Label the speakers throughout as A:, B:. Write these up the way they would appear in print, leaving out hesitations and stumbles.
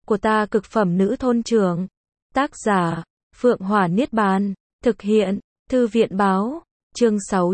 A: của ta cực phẩm nữ thôn trưởng. Tác giả, Phượng Hỏa Niết Bàn. Thực hiện, Thư viện Báo. Chương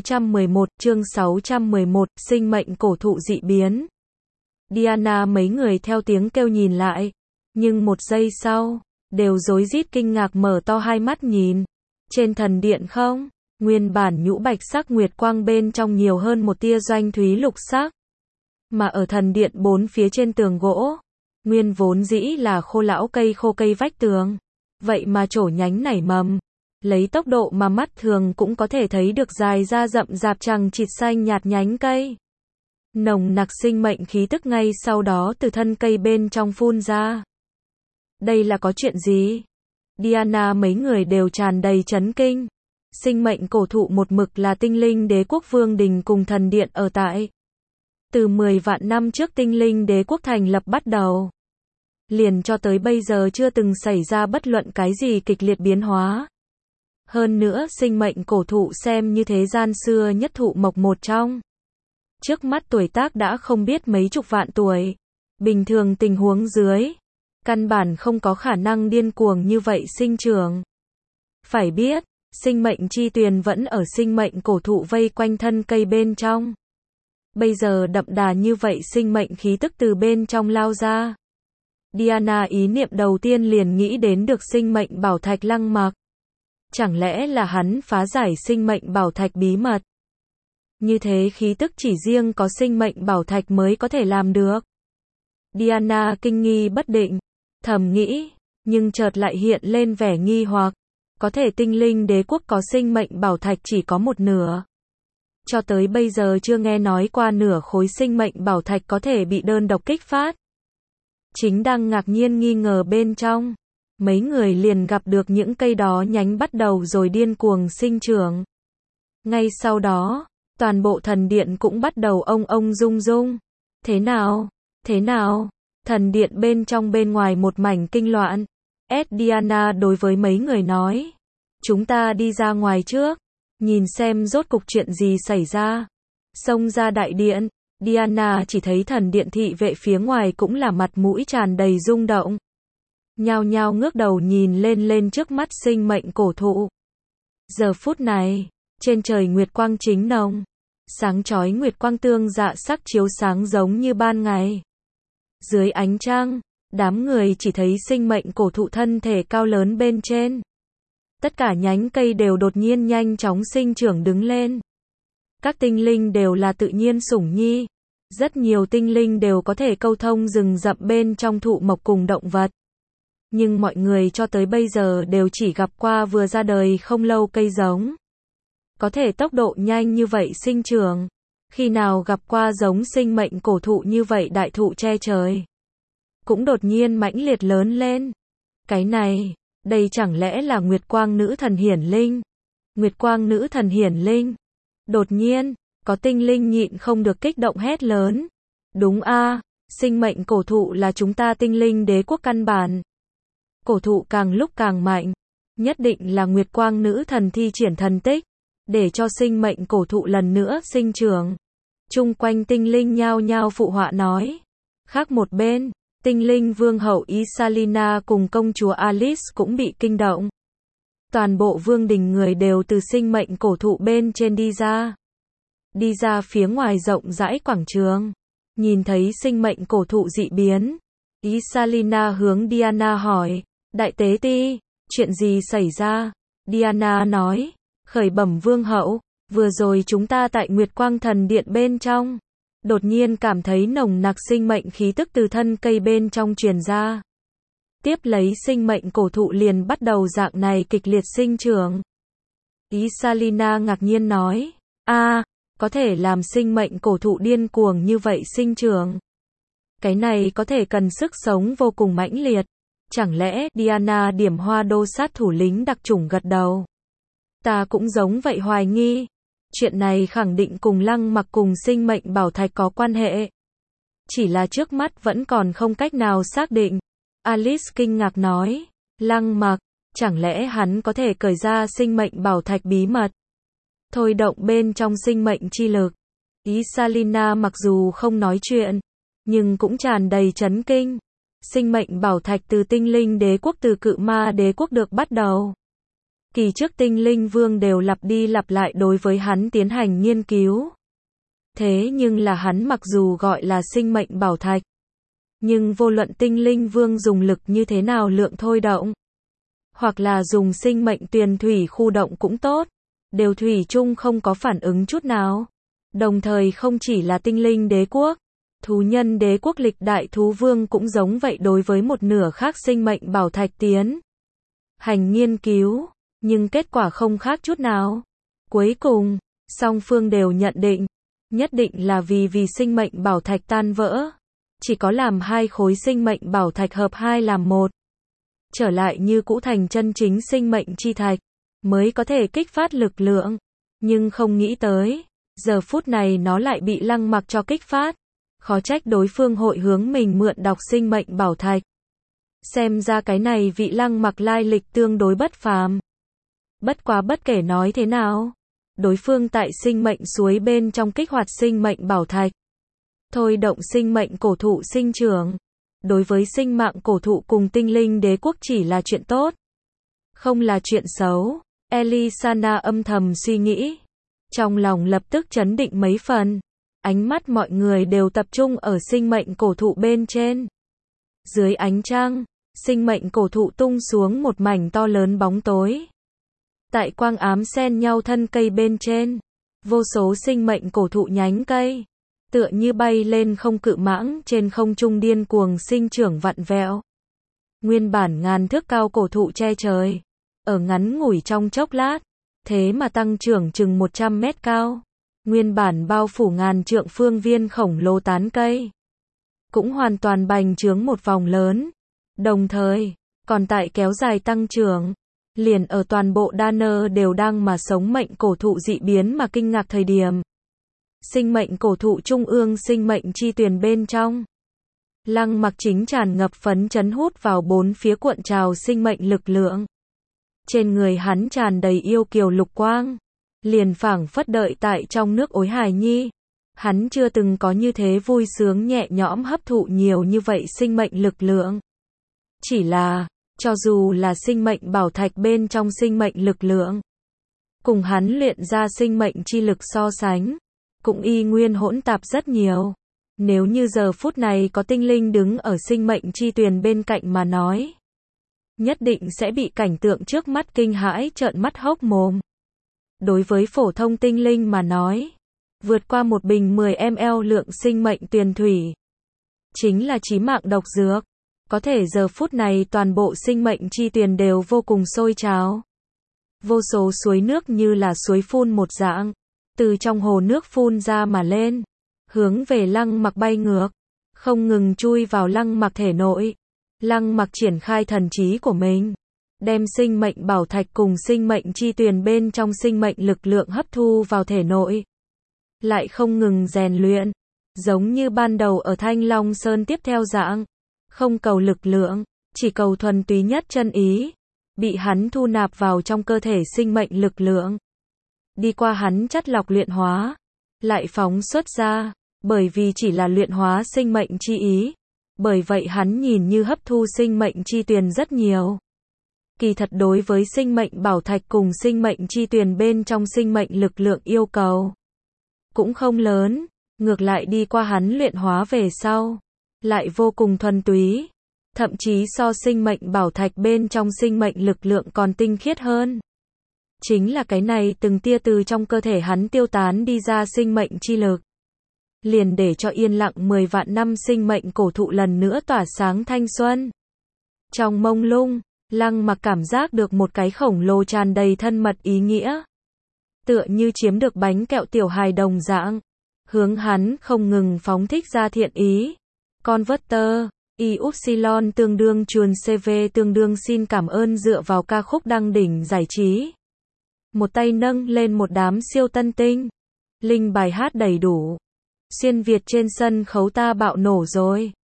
A: 611, sinh mệnh cổ thụ dị biến. Diana mấy người theo tiếng kêu nhìn lại. Nhưng một giây sau, đều rối rít kinh ngạc mở to hai mắt nhìn. Trên thần điện không, nguyên bản nhũ bạch sắc nguyệt quang bên trong nhiều hơn một tia doanh thúy lục sắc. Mà ở thần điện bốn phía trên tường gỗ, nguyên vốn dĩ là khô lão cây khô cây vách tường. Vậy mà trổ nhánh nảy mầm. Lấy tốc độ mà mắt thường cũng có thể thấy được dài ra rậm rạp chằng chịt xanh nhạt nhánh cây. Nồng nặc sinh mệnh khí tức ngay sau đó từ thân cây bên trong phun ra. Đây là có chuyện gì? Diana mấy người đều tràn đầy chấn kinh. Sinh mệnh cổ thụ một mực là tinh linh đế quốc vương đình cùng thần điện ở tại. Từ 10 vạn năm trước tinh linh đế quốc thành lập bắt đầu. Liền cho tới bây giờ chưa từng xảy ra bất luận cái gì kịch liệt biến hóa. Hơn nữa sinh mệnh cổ thụ xem như thế gian xưa nhất thụ mộc một trong. Trước mắt tuổi tác đã không biết mấy chục vạn tuổi. Bình thường tình huống dưới, căn bản không có khả năng điên cuồng như vậy sinh trưởng. Phải biết, sinh mệnh chi tuyền vẫn ở sinh mệnh cổ thụ vây quanh thân cây bên trong. Bây giờ đậm đà như vậy sinh mệnh khí tức từ bên trong lao ra. Diana ý niệm đầu tiên liền nghĩ đến được sinh mệnh bảo thạch Lăng Mặc. Chẳng lẽ là hắn phá giải sinh mệnh bảo thạch bí mật? Như thế khí tức chỉ riêng có sinh mệnh bảo thạch mới có thể làm được. Diana kinh nghi bất định, thầm nghĩ, nhưng chợt lại hiện lên vẻ nghi hoặc. Có thể tinh linh đế quốc có sinh mệnh bảo thạch chỉ có một nửa. Cho tới bây giờ chưa nghe nói qua nửa khối sinh mệnh bảo thạch có thể bị đơn độc kích phát. Chính đang ngạc nhiên nghi ngờ bên trong, mấy người liền gặp được những cây đó nhánh bắt đầu rồi điên cuồng sinh trưởng. Ngay sau đó, toàn bộ thần điện cũng bắt đầu ông rung rung. Thế nào? Thế nào? Thần điện bên trong bên ngoài một mảnh kinh loạn. Diana đối với mấy người nói. Chúng ta đi ra ngoài trước, nhìn xem rốt cục chuyện gì xảy ra. Xông ra đại điện, Diana chỉ thấy thần điện thị vệ phía ngoài cũng là mặt mũi tràn đầy rung động. Nhao nhao ngước đầu nhìn lên trước mắt sinh mệnh cổ thụ. Giờ phút này, trên trời nguyệt quang chính nồng. Sáng chói nguyệt quang tương dạ sắc chiếu sáng giống như ban ngày. Dưới ánh trăng, đám người chỉ thấy sinh mệnh cổ thụ thân thể cao lớn bên trên. Tất cả nhánh cây đều đột nhiên nhanh chóng sinh trưởng đứng lên. Các tinh linh đều là tự nhiên sủng nhi. Rất nhiều tinh linh đều có thể câu thông rừng rậm bên trong thụ mộc cùng động vật. Nhưng mọi người cho tới bây giờ đều chỉ gặp qua vừa ra đời không lâu cây giống. Có thể tốc độ nhanh như vậy sinh trưởng. Khi nào gặp qua giống sinh mệnh cổ thụ như vậy đại thụ che trời. Cũng đột nhiên mãnh liệt lớn lên. Cái này, đây chẳng lẽ là Nguyệt Quang Nữ Thần Hiển Linh? Nguyệt Quang Nữ Thần Hiển Linh. Đột nhiên, có tinh linh nhịn không được kích động hét lớn. Đúng a, sinh mệnh cổ thụ là chúng ta tinh linh đế quốc căn bản. Cổ thụ càng lúc càng mạnh. Nhất định là Nguyệt Quang Nữ Thần thi triển thần tích. Để cho sinh mệnh cổ thụ lần nữa sinh trưởng. Chung quanh tinh linh nhao nhao phụ họa nói. Khác một bên, tinh linh vương hậu Isalina cùng công chúa Alice cũng bị kinh động. Toàn bộ vương đình người đều từ sinh mệnh cổ thụ bên trên đi ra. Đi ra phía ngoài rộng rãi quảng trường. Nhìn thấy sinh mệnh cổ thụ dị biến. Isalina hướng Diana hỏi. Đại tế ti, chuyện gì xảy ra? Diana nói. Khởi bẩm vương hậu, vừa rồi chúng ta tại Nguyệt Quang thần điện bên trong. Đột nhiên cảm thấy nồng nặc sinh mệnh khí tức từ thân cây bên trong truyền ra. Tiếp lấy sinh mệnh cổ thụ liền bắt đầu dạng này kịch liệt sinh trưởng. Isalina ngạc nhiên nói. Có thể làm sinh mệnh cổ thụ điên cuồng như vậy sinh trưởng. Cái này có thể cần sức sống vô cùng mãnh liệt. Chẳng lẽ Diana điểm hoa đô sát thủ lính đặc chủng gật đầu. Ta cũng giống vậy hoài nghi. Chuyện này khẳng định cùng Lăng Mặc cùng sinh mệnh bảo thạch có quan hệ. Chỉ là trước mắt vẫn còn không cách nào xác định. Alice kinh ngạc nói. Lăng Mặc, chẳng lẽ hắn có thể cởi ra sinh mệnh bảo thạch bí mật? Thôi động bên trong sinh mệnh chi lực. Isalina mặc dù không nói chuyện, nhưng cũng tràn đầy chấn kinh. sinh mệnh bảo thạch từ tinh linh đế quốc từ cự ma đế quốc được bắt đầu. Kỳ trước tinh linh vương đều lặp đi lặp lại đối với hắn tiến hành nghiên cứu. Thế nhưng là hắn mặc dù gọi là sinh mệnh bảo thạch, nhưng vô luận tinh linh vương dùng lực như thế nào lượng thôi động, hoặc là dùng sinh mệnh tuyền thủy khu động cũng tốt, đều thủy chung không có phản ứng chút nào. Đồng thời không chỉ là tinh linh đế quốc, thú nhân đế quốc lịch đại thú vương cũng giống vậy đối với một nửa khác sinh mệnh bảo thạch tiến hành nghiên cứu, nhưng kết quả không khác chút nào. Cuối cùng, song phương đều nhận định, nhất định là vì sinh mệnh bảo thạch tan vỡ, chỉ có làm hai khối sinh mệnh bảo thạch hợp hai làm một, trở lại như cũ thành chân chính sinh mệnh chi thạch, mới có thể kích phát lực lượng. Nhưng không nghĩ tới, giờ phút này nó lại bị Lăng Mặc cho kích phát. Khó trách đối phương hội hướng mình mượn đọc sinh mệnh bảo thạch. Xem ra cái này vị Lăng Mặc lai lịch tương đối bất phàm. Bất quá bất kể nói thế nào, đối phương tại sinh mệnh suối bên trong kích hoạt sinh mệnh bảo thạch, thôi động sinh mệnh cổ thụ sinh trưởng. Đối với sinh mạng cổ thụ cùng tinh linh đế quốc chỉ là chuyện tốt, không là chuyện xấu. Elisana âm thầm suy nghĩ, trong lòng lập tức chấn định mấy phần. Ánh mắt mọi người đều tập trung ở sinh mệnh cổ thụ bên trên. Dưới ánh trăng, sinh mệnh cổ thụ tung xuống một mảnh to lớn bóng tối. Tại quang ám xen nhau thân cây bên trên, vô số sinh mệnh cổ thụ nhánh cây, tựa như bay lên không cự mãng trên không trung điên cuồng sinh trưởng vặn vẹo. Nguyên bản ngàn thước cao cổ thụ che trời, ở ngắn ngủi trong chốc lát, thế mà tăng trưởng chừng 100 mét cao. Nguyên bản bao phủ ngàn trượng phương viên khổng lồ tán cây, cũng hoàn toàn bành trướng một vòng lớn. Đồng thời, còn tại kéo dài tăng trưởng, liền ở toàn bộ Danner đều đang mà sống mệnh cổ thụ dị biến mà kinh ngạc thời điểm. Sinh mệnh cổ thụ trung ương sinh mệnh chi tuyền bên trong. Lăng Mặc chính tràn ngập phấn chấn hút vào bốn phía cuộn trào sinh mệnh lực lượng. Trên người hắn tràn đầy yêu kiều lục quang, liền phảng phất đợi tại trong nước ối hài nhi. Hắn chưa từng có như thế vui sướng nhẹ nhõm hấp thụ nhiều như vậy sinh mệnh lực lượng. Chỉ là, cho dù là sinh mệnh bảo thạch bên trong sinh mệnh lực lượng, cùng hắn luyện ra sinh mệnh chi lực so sánh, cũng y nguyên hỗn tạp rất nhiều. Nếu như giờ phút này có tinh linh đứng ở sinh mệnh chi tuyền bên cạnh mà nói, nhất định sẽ bị cảnh tượng trước mắt kinh hãi trợn mắt hốc mồm. Đối với phổ thông tinh linh mà nói, vượt qua một bình 10 ml lượng sinh mệnh tuyền thủy, chính là chí mạng độc dược. Có thể giờ phút này toàn bộ sinh mệnh chi tuyền đều vô cùng sôi trào. Vô số suối nước như là suối phun một dạng, từ trong hồ nước phun ra mà lên, hướng về Lăng Mặc bay ngược, không ngừng chui vào Lăng Mặc thể nội. Lăng Mặc triển khai thần trí của mình, đem sinh mệnh bảo thạch cùng sinh mệnh chi tuyền bên trong sinh mệnh lực lượng hấp thu vào thể nội. Lại không ngừng rèn luyện, giống như ban đầu ở Thanh Long Sơn tiếp theo dạng, không cầu lực lượng, chỉ cầu thuần túy nhất chân ý, bị hắn thu nạp vào trong cơ thể sinh mệnh lực lượng. Đi qua hắn chất lọc luyện hóa, lại phóng xuất ra, bởi vì chỉ là luyện hóa sinh mệnh chi ý, bởi vậy hắn nhìn như hấp thu sinh mệnh chi tuyền rất nhiều. Kỳ thật đối với sinh mệnh bảo thạch cùng sinh mệnh chi tuyền bên trong sinh mệnh lực lượng yêu cầu cũng không lớn, ngược lại đi qua hắn luyện hóa về sau, lại vô cùng thuần túy, thậm chí so sinh mệnh bảo thạch bên trong sinh mệnh lực lượng còn tinh khiết hơn. Chính là cái này từng tia từ trong cơ thể hắn tiêu tán đi ra sinh mệnh chi lực, liền để cho yên lặng 10 vạn năm sinh mệnh cổ thụ lần nữa tỏa sáng thanh xuân. Trong mông lung, Lăng Mặc cảm giác được một cái khổng lồ tràn đầy thân mật ý nghĩa, tựa như chiếm được bánh kẹo tiểu hài đồng dạng, hướng hắn không ngừng phóng thích ra thiện ý. Converter, Y-Upsilon tương đương chuồn CV tương đương xin cảm ơn dựa vào ca khúc đăng đỉnh giải trí. Một tay nâng lên một đám siêu tân tinh. Linh bài hát đầy đủ. Xuyên Việt trên sân khấu ta bạo nổ rồi.